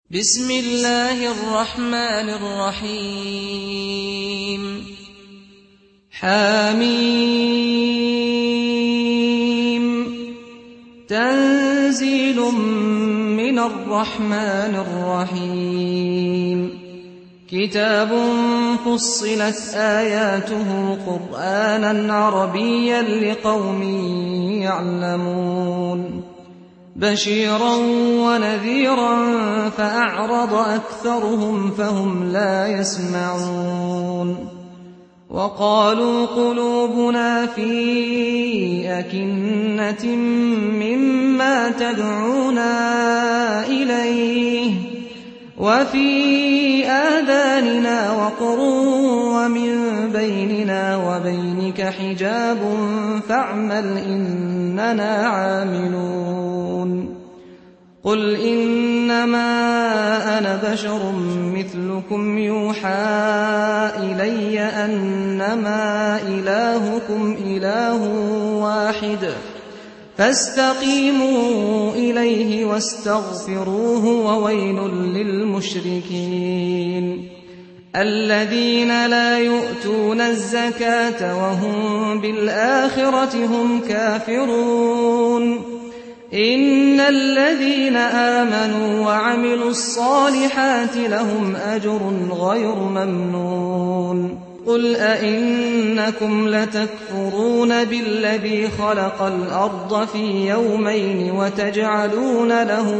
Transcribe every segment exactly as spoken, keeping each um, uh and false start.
بسم الله الرحمن الرحيم حميم تنزيل من الرحمن الرحيم كتاب فصلت آياته قرآنا عربيا لقوم يعلمون بشيرا ونذيرا فأعرض أكثرهم فهم لا يسمعون وقالوا قلوبنا في أكنة مما تدعونا إليه وفي آذاننا وقر ومن بيننا وبينك حجاب فاعمل إننا عاملون قل إنما أنا بشر مثلكم يوحى إلي أنما إلهكم إله واحد فاستقيموا إليه واستغفروه وويل للمشركين الذين لا يؤتون الزكاة وهم بالآخرة هم كافرون إن الذين آمنوا وعملوا الصالحات لهم أجر غير ممنون قل أئنكم لتكفرون بالذي خلق الأرض في يومين وتجعلون له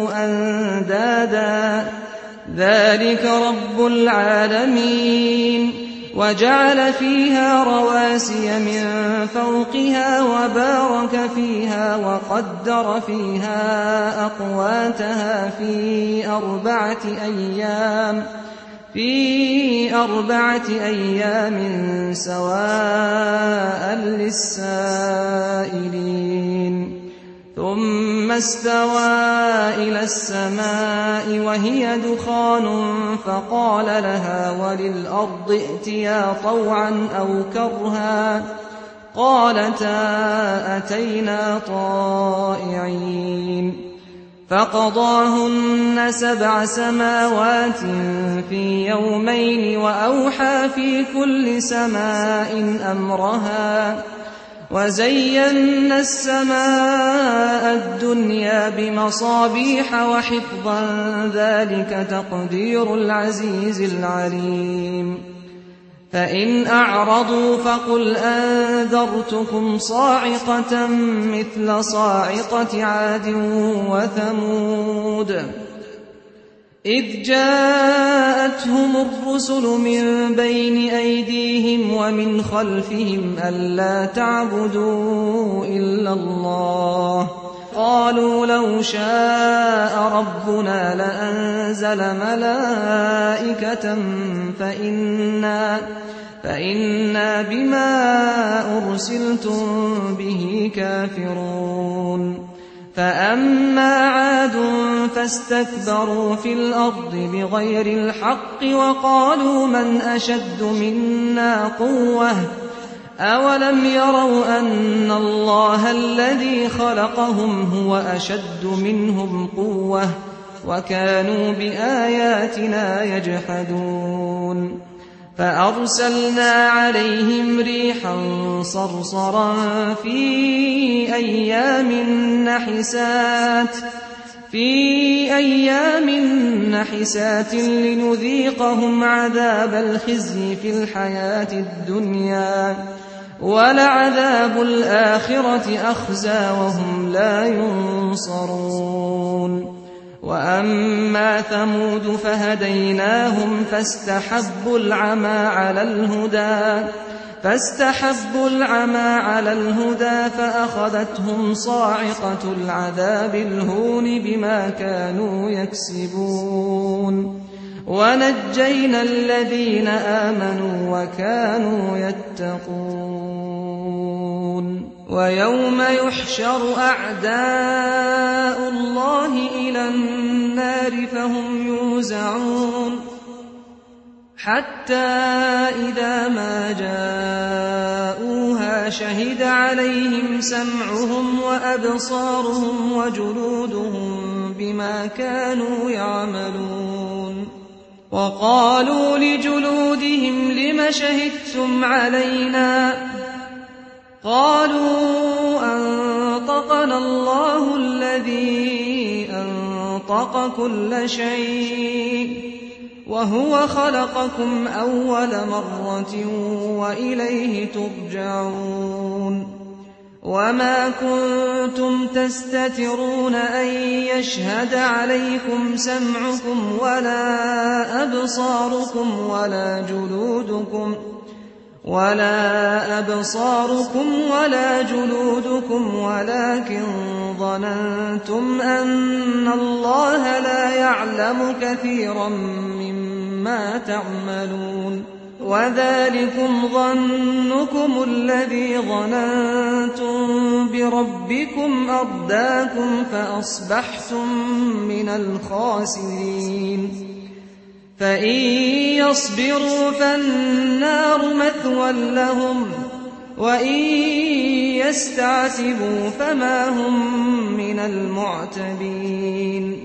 أندادا ذلك رب العالمين وجعل فيها رواسي من فوقها وبارك فيها وقدر فيها أقواتها في أربعة أيام في أربعة أيام سواء للسائلين ثم استوى إلى السماء وهي دخان فقال لها وللأرض ائتيا طوعا أو كرها قالتا أتينا طائعين فقضاهن سبع سماوات في يومين وأوحى في كل سماء أمرها وزينا السماء الدنيا بمصابيح وحفظا ذلك تقدير العزيز العليم فإن أعرضوا فقل أنذرتكم صاعقة مثل صاعقة عاد وثمود إذ جاءتهم الرسل من بين أيديهم ومن خلفهم ألا تعبدوا إلا الله قالوا لو شاء ربنا لأنزل ملائكة فإنا, فإنا بما أرسلتم به كافرون فأما عاد فاستكبروا في الأرض بغير الحق وقالوا من أشد منا قوة أولم يروا أن الله الذي خلقهم هو أشد منهم قوة وكانوا بآياتنا يجحدون فأرسلنا عليهم ريحا صرصرا في أيام نحسات في أيام نحسات لنذيقهم عذاب الخزي في الحياة الدنيا ولعذاب الآخرة أخزى وهم لا ينصرون وأما ثمود فهديناهم فاستحبوا العمى على الهدى فاستحبوا العمى على الهدى فأخذتهم صاعقة العذاب الهون بما كانوا يكسبون ونجينا الذين آمنوا وكانوا يتقون ويوم يحشر أعداء الله إلى النار فهم يوزعون حتى إذا ما جاءوها شهد عليهم سمعهم وأبصارهم وجلودهم بما كانوا يعملون. وقالوا لجلودهم لم شهدتم علينا؟ قالوا أنطقنا الله الذي أنطق كل شيء وهو خلقكم أول مرة وإليه ترجعون. وما كنتم تستترون أن يشهد عليكم سمعكم ولا أبصاركم ولا جلودكم ولا أبصاركم ولا جلودكم ولكن ظننتم أن الله لا يعلم كثيرا مما تعملون. وذلكم ظنكم الذي ظننتم بربكم أرداكم فأصبحتم من الخاسرين. فإن يصبروا فالنار مثوى لهم وإن يستعتبوا فما هم من المعتبين.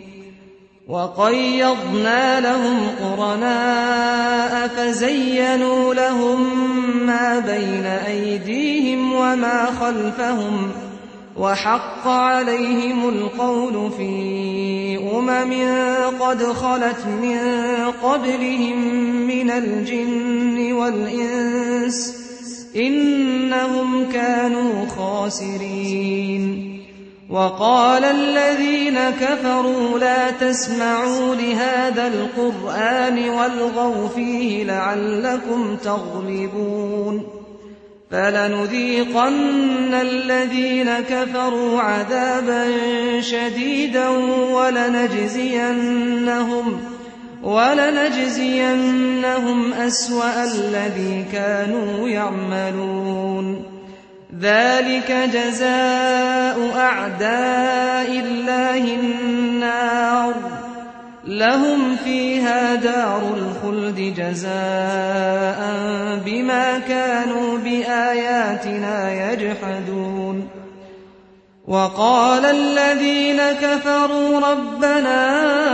وقيضنا لهم قرناء فزينوا لهم ما بين أيديهم وما خلفهم وحق عليهم القول في أمم قد خلت من قبلهم من الجن والإنس إنهم كانوا خاسرين. وقال الذين كفروا لا تسمعوا لهذا القرآن والغوا فيه لعلكم تغلبون. فلنذيقن الذين كفروا عذابا شديدا ولنجزينهم, ولنجزينهم أسوأ الذي كانوا يعملون. ذلك جزاء أعداء الله النار لهم فيها دار الخلد جزاء بما كانوا بآياتنا يجحدون. وقال الذين كفروا ربنا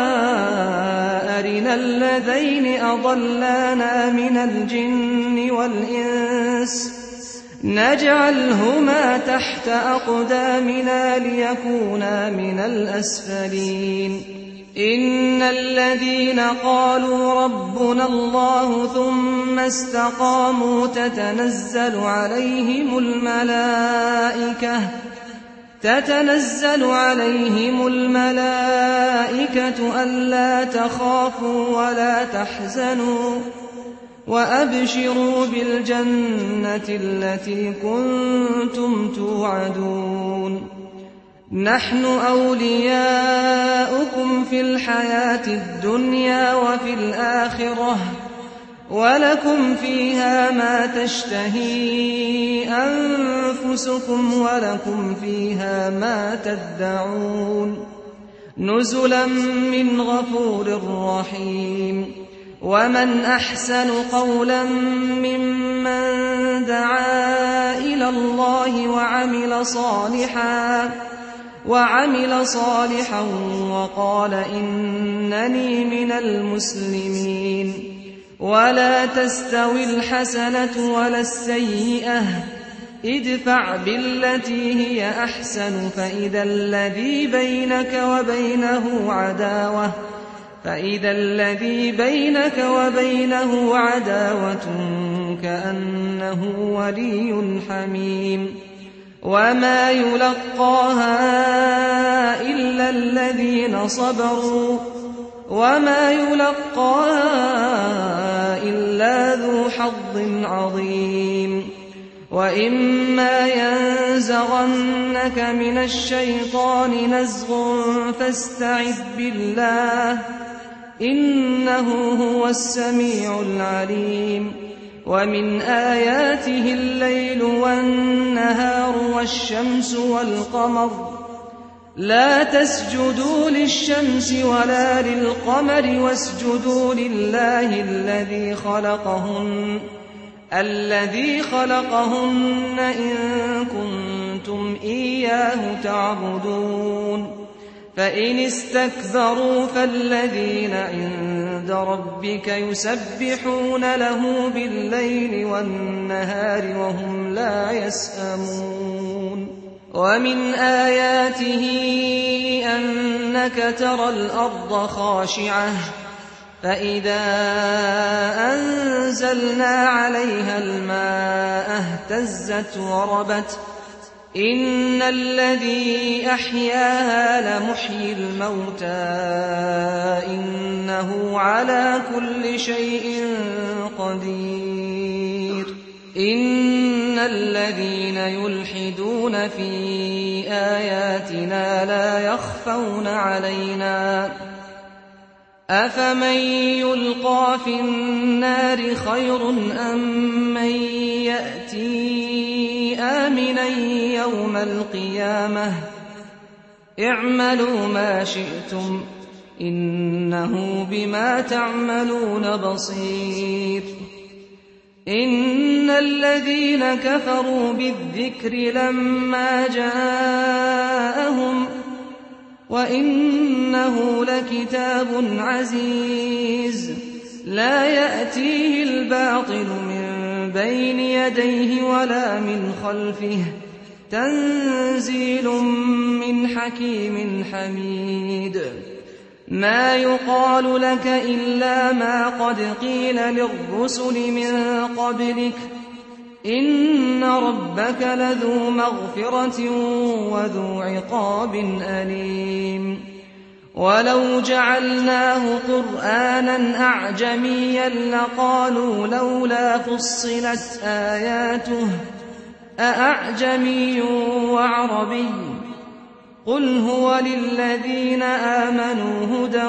أرنا الذين أضلانا من الجن والإنس نجعلهما تحت أقدامنا ليكونا من الأسفلين. إن الذين قالوا ربنا الله ثم استقاموا تتنزل عليهم الملائكة تتنزل عليهم الملائكة ألا تخافوا ولا تحزنوا وأبشروا بالجنة التي كنتم توعدون. نحن أولياؤكم في الحياة الدنيا وفي الآخرة ولكم فيها ما تشتهي أنفسكم ولكم فيها ما تدعون. نزلا من غفور رحيم. ومن أحسن قولا ممن دعا إلى الله وعمل صالحا وعمل صالحا وقال إنني من المسلمين. ولا تستوي الحسنة ولا السيئة ادفع بالتي هي أحسن فإذا الذي بينك وبينه عداوة فإذا الذي بينك وبينه عداوة كأنه ولي حميم. وما يلقاها إلا الذين صبروا وما يلقاها إلا ذو حظ عظيم. وإما ينزغنك من الشيطان نزغ فاستعذ بالله إنه هو السميع العليم. ومن آياته الليل والنهار والشمس والقمر لا تسجدوا للشمس ولا للقمر واسجدوا لله الذي خلقهن الذي خلقهن إن كنتم إياه تعبدون. فإن استكبروا فالذين عند ربك يسبحون له بالليل والنهار وهم لا يسأمون ومن آياته أنك ترى الأرض خاشعة فإذا أنزلنا عليها الماء اهتزت وربت إن الذي أحياها لمحيي الموتى إنه على كل شيء قدير إن الذين يلحدون في آياتنا لا يخفون علينا أفمن يلقى في النار خير أم من يأتي آمنا يوم القيامة اعملوا ما شئتم إنه بما تعملون بصير إن الذين كفروا بالذكر لما جاءهم وإنه لكتاب عزيز لا يأتيه الباطل من بين يديه ولا من خلفه تنزيل من حكيم حميد ما يقال لك إلا ما قد قيل للرسل من قبلك إن ربك لذو مغفرة وذو عقاب أليم ولو جعلناه قرآنا أعجميا لقالوا لولا فصلت آياته أأعجمي وعربي قل هو للذين آمنوا هدى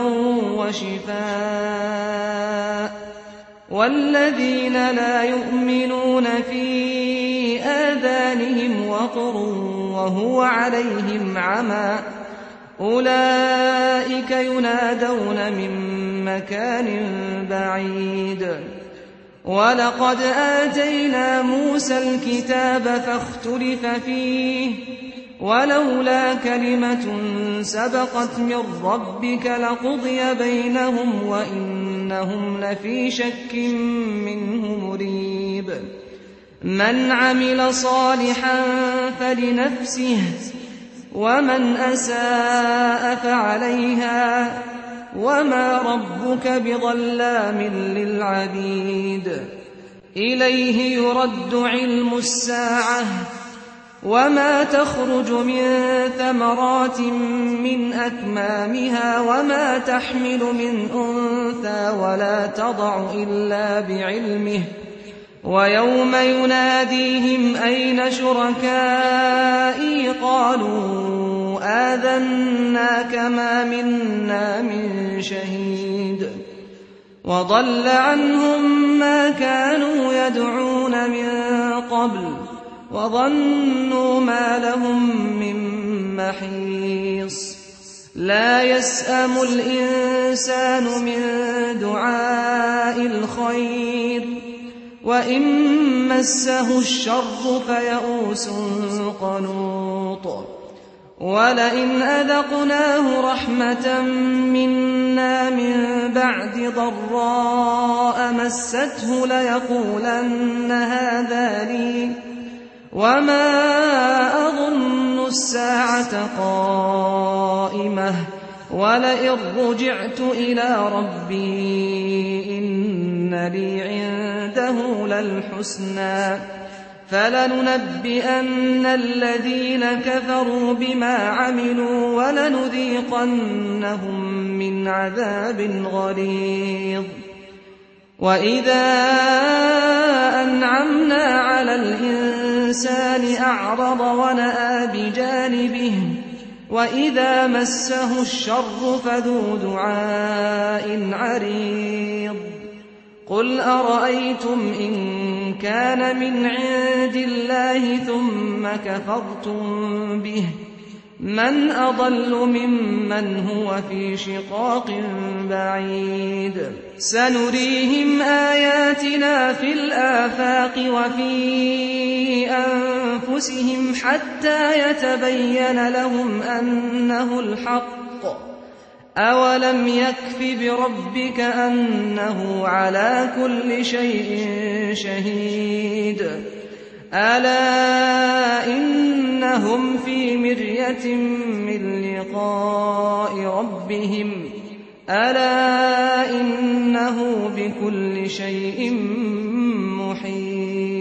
وشفاء والذين لا يؤمنون في آذانهم وقر وهو عليهم عمى أولئك ينادون من مكان بعيد ولقد آتينا موسى الكتاب فاختلف فيه ولولا كلمة سبقت من ربك لقضي بينهم وإنهم لفي شك منه مريب من عمل صالحا فلنفسه ومن أساء فعليها وما ربك بظلام للعبيد إليه يرد علم الساعة وما تخرج من ثمرات من أكمامها وما تحمل من أنثى ولا تضع إلا بعلمه ويوم يناديهم أين شركائي قالوا آذناك ما منا من شهيد وضل عنهم ما كانوا يدعون من قبل وظنوا ما لهم من محيص لا يسأم الإنسان من دعاء الخير وإن مسه الشر فيئوس قنوط ولئن أذقناه رحمة منا من بعد ضراء مسته ليقولن هذا لي وما أظن الساعة قائمة ولئن رجعت إلى ربي إن لي عنده للحسنى فلننبئن الذين كفروا بما عملوا ولنذيقنهم من عذاب غليظ وإذا أنعمنا على الإنسان أعرض ونأى بجانبه وإذا مسه الشر فذو دعاء عريض قل أرأيتم إن كان من عند الله ثم كفرتم به من أضل ممن هو في شقاق بعيد سنريهم آياتنا في الآفاق وفي أنفسهم حتى يتبين لهم أنه الحق أَوَلَمْ يَكْفِ بِرَبِّكَ أَنَّهُ عَلَىٰ كُلِّ شَيْءٍ شَهِيدٌ أَلَا إِنَّهُمْ فِي مِرْيَةٍ مِّن لِّقَاءِ رَبِّهِمْ أَلَا إِنَّهُ بِكُلِّ شَيْءٍ مُّحِيطٌ